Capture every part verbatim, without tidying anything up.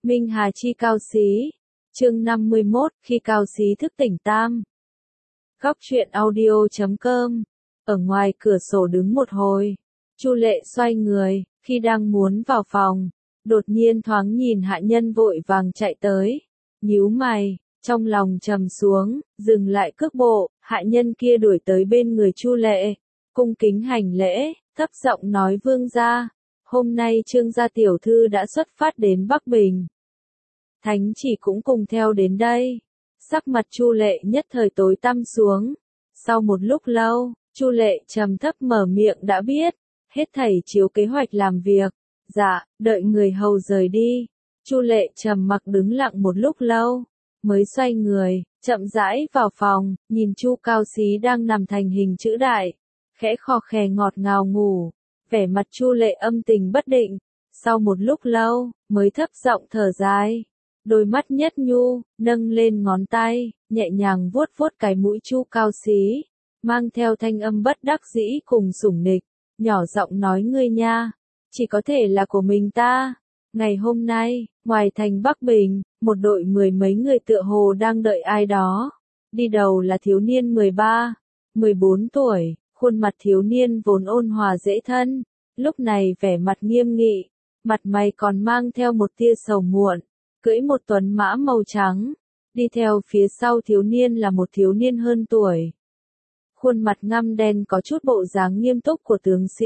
Minh Hà chi cao xí. Chương năm mươi mốt, khi cao xí thức tỉnh tam. Góc truyện audio chấm com. Ở ngoài cửa sổ đứng một hồi. Chu Lệ xoay người, khi đang muốn vào phòng, đột nhiên thoáng nhìn hạ nhân vội vàng chạy tới. Nhíu mày, trong lòng trầm xuống, dừng lại cước bộ, hạ nhân kia đuổi tới bên người Chu Lệ, cung kính hành lễ, thấp giọng nói vương gia, hôm nay Trương gia tiểu thư đã xuất phát đến Bắc Bình. Thánh chỉ cũng cùng theo đến đây. Sắc mặt Chu Lệ nhất thời tối tăm xuống. Sau một lúc lâu, Chu Lệ trầm thấp mở miệng đã biết, hết thảy chiếu kế hoạch làm việc. Dạ, đợi người hầu rời đi. Chu Lệ trầm mặc đứng lặng một lúc lâu, mới xoay người, chậm rãi vào phòng, nhìn Chu Cao Xí đang nằm thành hình chữ đại, khẽ khò khè ngọt ngào ngủ, vẻ mặt Chu Lệ âm tình bất định. Sau một lúc lâu, mới thấp giọng thở dài. Đôi mắt nhất nhu, nâng lên ngón tay, nhẹ nhàng vuốt vuốt cái mũi Chu Cao Xí, mang theo thanh âm bất đắc dĩ cùng sủng nịch, nhỏ giọng nói ngươi nha, chỉ có thể là của mình ta. Ngày hôm nay, ngoài thành Bắc Bình, một đội mười mấy người tựa hồ đang đợi ai đó. Đi đầu là thiếu niên mười ba, mười bốn tuổi, khuôn mặt thiếu niên vốn ôn hòa dễ thân, lúc này vẻ mặt nghiêm nghị, mặt mày còn mang theo một tia sầu muộn. Cưỡi một tuấn mã màu trắng, đi theo phía sau thiếu niên là một thiếu niên hơn tuổi. Khuôn mặt ngăm đen có chút bộ dáng nghiêm túc của tướng sĩ.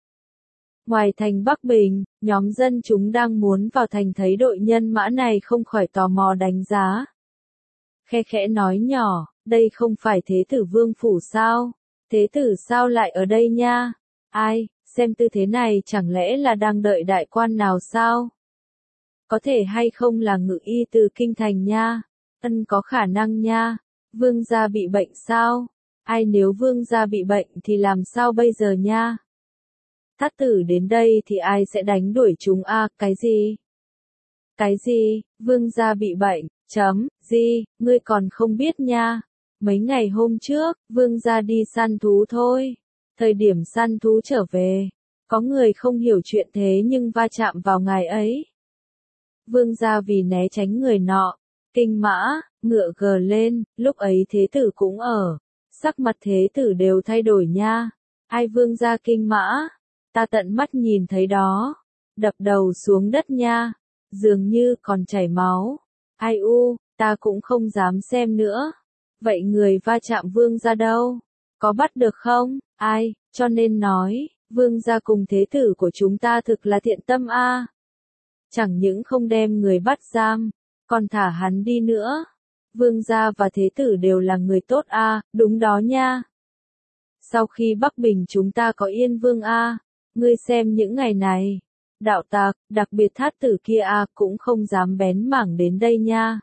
Ngoài thành Bắc Bình, nhóm dân chúng đang muốn vào thành thấy đội nhân mã này không khỏi tò mò đánh giá. Khe khẽ nói nhỏ, đây không phải thế tử vương phủ sao? Thế tử sao lại ở đây nha? Ai, xem tư thế này chẳng lẽ là đang đợi đại quan nào sao? Có thể hay không là ngự y từ kinh thành nha? Ân có khả năng nha. Vương gia bị bệnh sao? Ai nếu vương gia bị bệnh thì làm sao bây giờ nha? Thát tử đến đây thì ai sẽ đánh đuổi chúng a? À, cái gì? Cái gì? Vương gia bị bệnh, chấm, gì, ngươi còn không biết nha. Mấy ngày hôm trước, vương gia đi săn thú thôi. Thời điểm săn thú trở về, có người không hiểu chuyện thế nhưng va chạm vào ngài ấy. Vương gia vì né tránh người nọ, kinh mã, ngựa gờ lên, lúc ấy thế tử cũng ở. Sắc mặt thế tử đều thay đổi nha. Ai vương gia kinh mã? Ta tận mắt nhìn thấy đó. Đập đầu xuống đất nha. Dường như còn chảy máu. Ai u, ta cũng không dám xem nữa. Vậy người va chạm vương gia đâu? Có bắt được không? Ai, cho nên nói, vương gia cùng thế tử của chúng ta thực là thiện tâm a. À. Chẳng những không đem người bắt giam, còn thả hắn đi nữa. Vương gia và thế tử đều là người tốt a, à, đúng đó nha. Sau khi Bắc Bình chúng ta có yên vương a, à, ngươi xem những ngày này, đạo tặc, đặc biệt thát tử kia a à, cũng không dám bén mảng đến đây nha.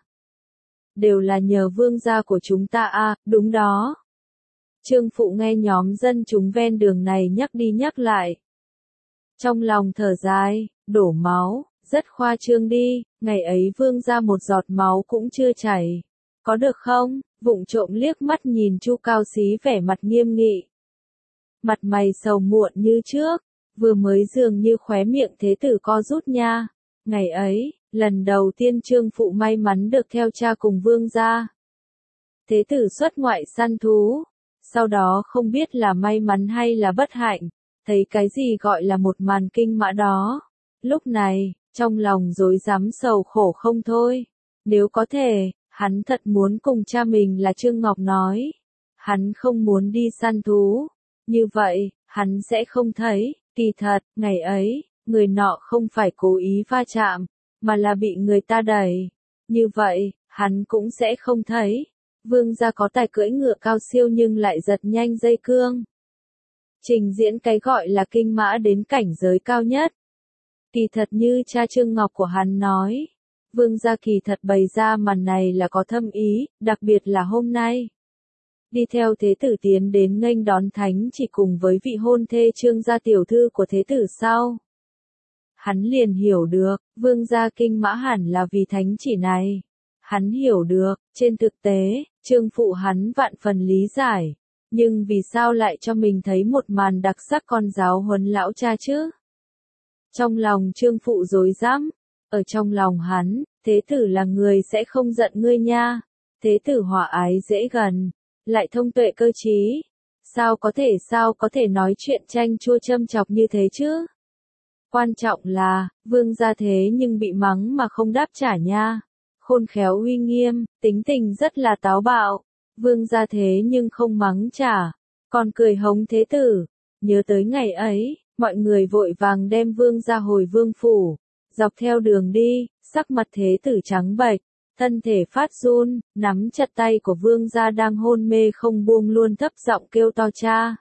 Đều là nhờ vương gia của chúng ta a, à, đúng đó. Trương Phụ nghe nhóm dân chúng ven đường này nhắc đi nhắc lại. Trong lòng thở dài, đổ máu. Rất khoa trương đi, ngày ấy vương gia một giọt máu cũng chưa chảy. Có được không? Vụng trộm liếc mắt nhìn Chu Cao Xí vẻ mặt nghiêm nghị. Mặt mày sầu muộn như trước, vừa mới dường như khóe miệng thế tử co rút nha. Ngày ấy, lần đầu tiên Trương Phụ may mắn được theo cha cùng vương gia. Thế tử xuất ngoại săn thú, sau đó không biết là may mắn hay là bất hạnh, thấy cái gì gọi là một màn kinh mã đó. Lúc này, trong lòng rối rắm sầu khổ không thôi. Nếu có thể, hắn thật muốn cùng cha mình là Trương Ngọc nói. Hắn không muốn đi săn thú. Như vậy, hắn sẽ không thấy. Kỳ thật, ngày ấy, người nọ không phải cố ý va chạm, mà là bị người ta đẩy. Như vậy, hắn cũng sẽ không thấy. Vương gia có tài cưỡi ngựa cao siêu nhưng lại giật nhanh dây cương. Trình diễn cái gọi là kinh mã đến cảnh giới cao nhất. Kỳ thật như cha Trương Ngọc của hắn nói, vương gia kỳ thật bày ra màn này là có thâm ý, đặc biệt là hôm nay. Đi theo thế tử tiến đến nghênh đón thánh chỉ cùng với vị hôn thê Trương gia tiểu thư của thế tử sau. Hắn liền hiểu được, vương gia kinh mã hẳn là vì thánh chỉ này. Hắn hiểu được, trên thực tế, Trương Phụ hắn vạn phần lý giải. Nhưng vì sao lại cho mình thấy một màn đặc sắc con giáo huấn lão cha chứ? Trong lòng Trương Phụ rối rắm, Ở trong lòng hắn, thế tử là người sẽ không giận ngươi nha. Thế tử hòa ái dễ gần, lại thông tuệ cơ trí. Sao có thể sao có thể nói chuyện chanh chua châm chọc như thế chứ? Quan trọng là, vương gia thế nhưng bị mắng mà không đáp trả nha. Khôn khéo uy nghiêm, tính tình rất là táo bạo. Vương gia thế nhưng không mắng trả, còn cười hống thế tử. Nhớ tới ngày ấy, mọi người vội vàng đem vương gia hồi vương phủ. Dọc theo đường đi, sắc mặt thế tử trắng bệch, thân thể phát run, nắm chặt tay của vương gia đang hôn mê không buông luôn thấp giọng kêu to cha.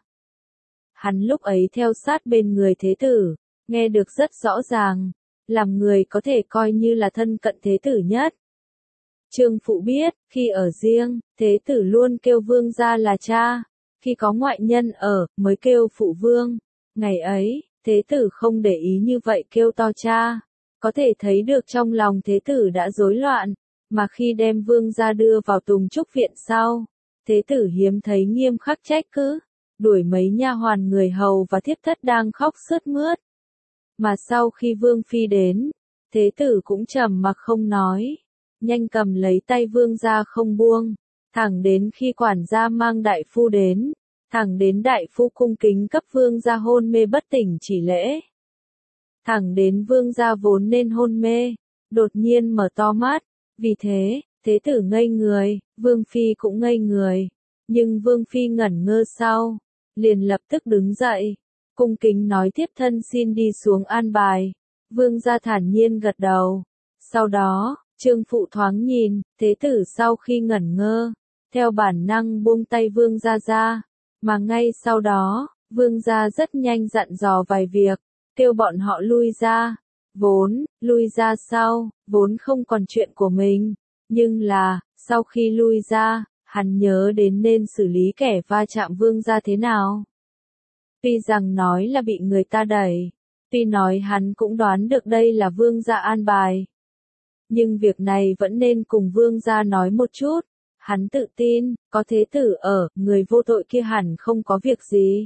Hắn lúc ấy theo sát bên người thế tử, nghe được rất rõ ràng, làm người có thể coi như là thân cận thế tử nhất. Trương Phụ biết, khi ở riêng, thế tử luôn kêu vương gia là cha, khi có ngoại nhân ở, mới kêu phụ vương. Ngày ấy, thế tử không để ý như vậy kêu to cha, có thể thấy được trong lòng thế tử đã rối loạn, mà khi đem vương gia đưa vào Tùng Trúc viện sau, thế tử hiếm thấy nghiêm khắc trách cứ, đuổi mấy nha hoàn người hầu và thiếp thất đang khóc sướt mướt. Mà sau khi vương phi đến, thế tử cũng trầm mặc không nói, nhanh cầm lấy tay vương gia không buông, thẳng đến khi quản gia mang đại phu đến, thẳng đến đại phu cung kính cấp vương gia hôn mê bất tỉnh chỉ lễ. Thẳng đến vương gia vốn nên hôn mê, đột nhiên mở to mắt, vì thế, thế tử ngây người, vương phi cũng ngây người, nhưng vương phi ngẩn ngơ sau, liền lập tức đứng dậy, cung kính nói tiếp thân xin đi xuống an bài. Vương gia thản nhiên gật đầu. Sau đó, Trương Phụ thoáng nhìn, thế tử sau khi ngẩn ngơ, theo bản năng buông tay vương gia ra, mà ngay sau đó, vương gia rất nhanh dặn dò vài việc, kêu bọn họ lui ra. Vốn, lui ra sau, vốn không còn chuyện của mình, nhưng là, sau khi lui ra, hắn nhớ đến nên xử lý kẻ va chạm vương gia thế nào. Tuy rằng nói là bị người ta đẩy, tuy nói hắn cũng đoán được đây là vương gia an bài, nhưng việc này vẫn nên cùng vương gia nói một chút. Hắn tự tin, có thế tử ở, người vô tội kia hẳn không có việc gì.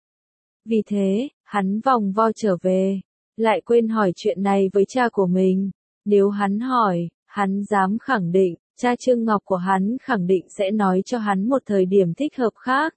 Vì thế, hắn vòng vo trở về, lại quên hỏi chuyện này với cha của mình. Nếu hắn hỏi, hắn dám khẳng định, cha Trương Ngọc của hắn khẳng định sẽ nói cho hắn một thời điểm thích hợp khác.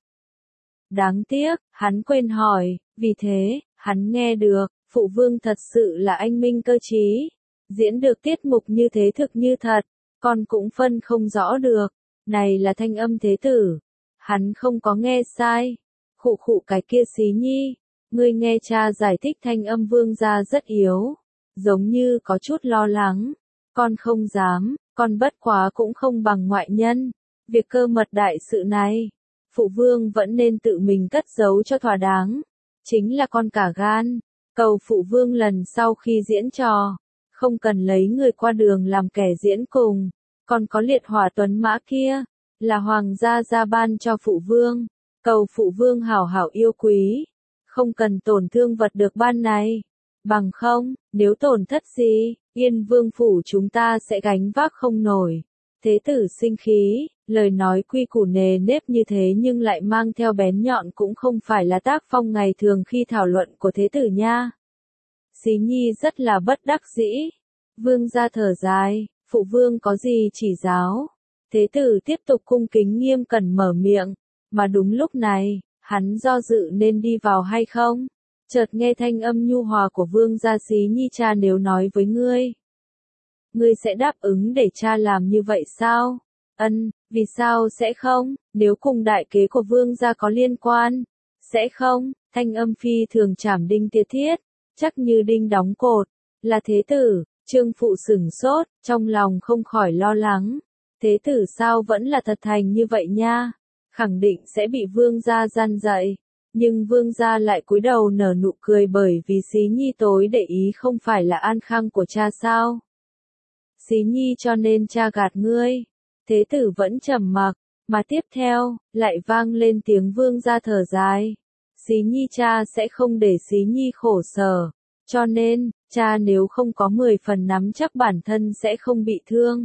Đáng tiếc, hắn quên hỏi, vì thế, hắn nghe được, phụ vương thật sự là anh minh cơ trí. Diễn được tiết mục như thế thực như thật, con cũng phân không rõ được. Này là thanh âm thế tử. Hắn không có nghe sai. Khụ khụ cái kia xí nhi. Ngươi nghe cha giải thích thanh âm vương gia rất yếu. Giống như có chút lo lắng. Con không dám, con bất quá cũng không bằng ngoại nhân. Việc cơ mật đại sự này, phụ vương vẫn nên tự mình cất giấu cho thỏa đáng. Chính là con cả gan. Cầu phụ vương lần sau khi diễn trò, không cần lấy người qua đường làm kẻ diễn cùng. Còn có liệt hỏa tuấn mã kia, là hoàng gia gia ban cho phụ vương. Cầu phụ vương hảo hảo yêu quý, không cần tổn thương vật được ban này. Bằng không, nếu tổn thất gì, Yên Vương phủ chúng ta sẽ gánh vác không nổi. Thế tử sinh khí, lời nói quy củ nề nếp như thế nhưng lại mang theo bén nhọn cũng không phải là tác phong ngày thường khi thảo luận của thế tử nha. Xí nhi rất là bất đắc dĩ. Vương gia thở dài, phụ vương có gì chỉ giáo. Thế tử tiếp tục cung kính nghiêm cẩn mở miệng, mà đúng lúc này, hắn do dự nên đi vào hay không. Chợt nghe thanh âm nhu hòa của vương gia. Xí nhi, cha nếu nói với ngươi, ngươi sẽ đáp ứng để cha làm như vậy sao? Ân, vì sao sẽ không, nếu cùng đại kế của vương gia có liên quan? Sẽ không, thanh âm phi thường trảm đinh tiệt thiết, chắc như đinh đóng cột. Là thế tử. Trương Phụ sửng sốt, trong lòng không khỏi lo lắng. Thế tử sao vẫn là thật thành như vậy nha? Khẳng định sẽ bị vương gia gian dạy. Nhưng vương gia lại cúi đầu nở nụ cười bởi vì Xí nhi tối để ý không phải là an khang của cha sao? Xí nhi cho nên cha gạt ngươi. Thế tử vẫn trầm mặc, mà tiếp theo, lại vang lên tiếng vương gia thở dài. Xí nhi, cha sẽ không để Xí nhi khổ sở. Cho nên, cha nếu không có mười phần nắm chắc bản thân sẽ không bị thương.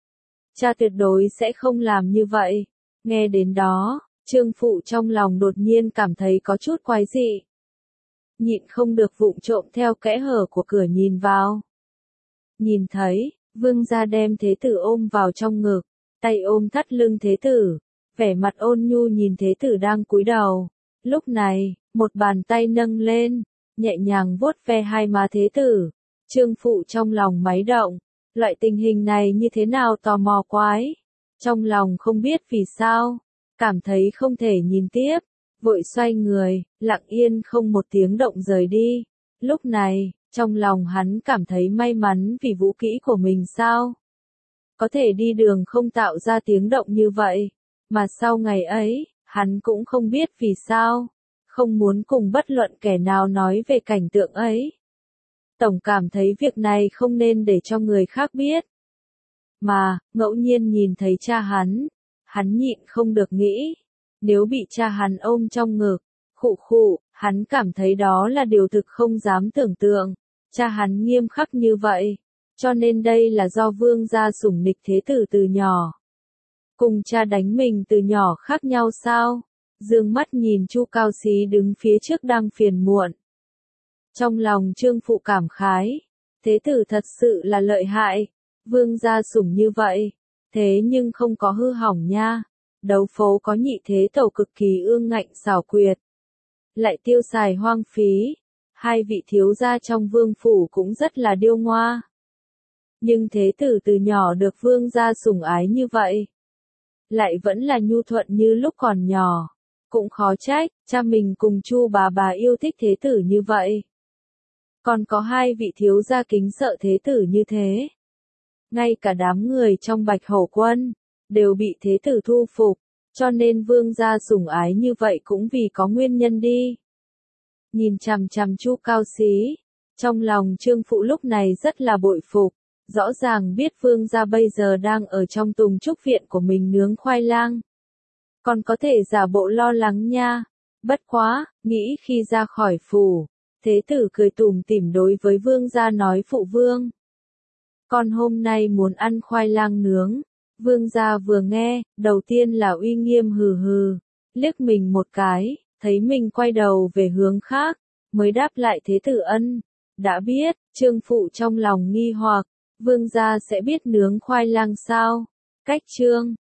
Cha tuyệt đối sẽ không làm như vậy. Nghe đến đó, Trương Phụ trong lòng đột nhiên cảm thấy có chút quái dị. Nhịn không được vụng trộm theo kẽ hở của cửa nhìn vào. Nhìn thấy, vương gia đem thế tử ôm vào trong ngực, tay ôm thắt lưng thế tử, vẻ mặt ôn nhu nhìn thế tử đang cúi đầu. Lúc này, một bàn tay nâng lên, nhẹ nhàng vuốt ve hai má thế tử. Trương Phụ trong lòng máy động, loại tình hình này như thế nào tò mò quái. Trong lòng không biết vì sao, cảm thấy không thể nhìn tiếp, vội xoay người, lặng yên không một tiếng động rời đi. Lúc này, trong lòng hắn cảm thấy may mắn vì vũ kỹ của mình sao. Có thể đi đường không tạo ra tiếng động như vậy, mà sau ngày ấy, hắn cũng không biết vì sao, không muốn cùng bất luận kẻ nào nói về cảnh tượng ấy. Tổng cảm thấy việc này không nên để cho người khác biết. Mà, ngẫu nhiên nhìn thấy cha hắn, hắn nhịn không được nghĩ, nếu bị cha hắn ôm trong ngực, khụ khụ, hắn cảm thấy đó là điều thực không dám tưởng tượng. Cha hắn nghiêm khắc như vậy, cho nên đây là do vương gia sủng nịch thế tử từ nhỏ. Cùng cha đánh mình từ nhỏ khác nhau sao? Dương mắt nhìn Chu Cao Xí đứng phía trước đang phiền muộn. Trong lòng Trương Phụ cảm khái, thế tử thật sự là lợi hại, vương gia sủng như vậy, thế nhưng không có hư hỏng nha. Đấu phố có nhị thế tẩu cực kỳ ương ngạnh xảo quyệt, lại tiêu xài hoang phí, hai vị thiếu gia trong vương phủ cũng rất là điêu ngoa. Nhưng thế tử từ nhỏ được vương gia sủng ái như vậy, lại vẫn là nhu thuận như lúc còn nhỏ, cũng khó trách, cha mình cùng Chu bà bà yêu thích thế tử như vậy. Còn có hai vị thiếu gia kính sợ thế tử như thế. Ngay cả đám người trong Bạch Hổ Quân, đều bị thế tử thu phục, cho nên vương gia sủng ái như vậy cũng vì có nguyên nhân đi. Nhìn chằm chằm Chu Cao Xí, trong lòng Trương Phụ lúc này rất là bội phục, rõ ràng biết vương gia bây giờ đang ở trong tùng trúc viện của mình nướng khoai lang. Còn có thể giả bộ lo lắng nha, bất quá, nghĩ khi ra khỏi phủ, thế tử cười tủm tỉm đối với vương gia nói phụ vương. Con hôm nay muốn ăn khoai lang nướng, vương gia vừa nghe, đầu tiên là uy nghiêm hừ hừ, liếc mình một cái, thấy mình quay đầu về hướng khác, mới đáp lại thế tử ân. Đã biết, Trương Phụ trong lòng nghi hoặc, vương gia sẽ biết nướng khoai lang sao? Cách chương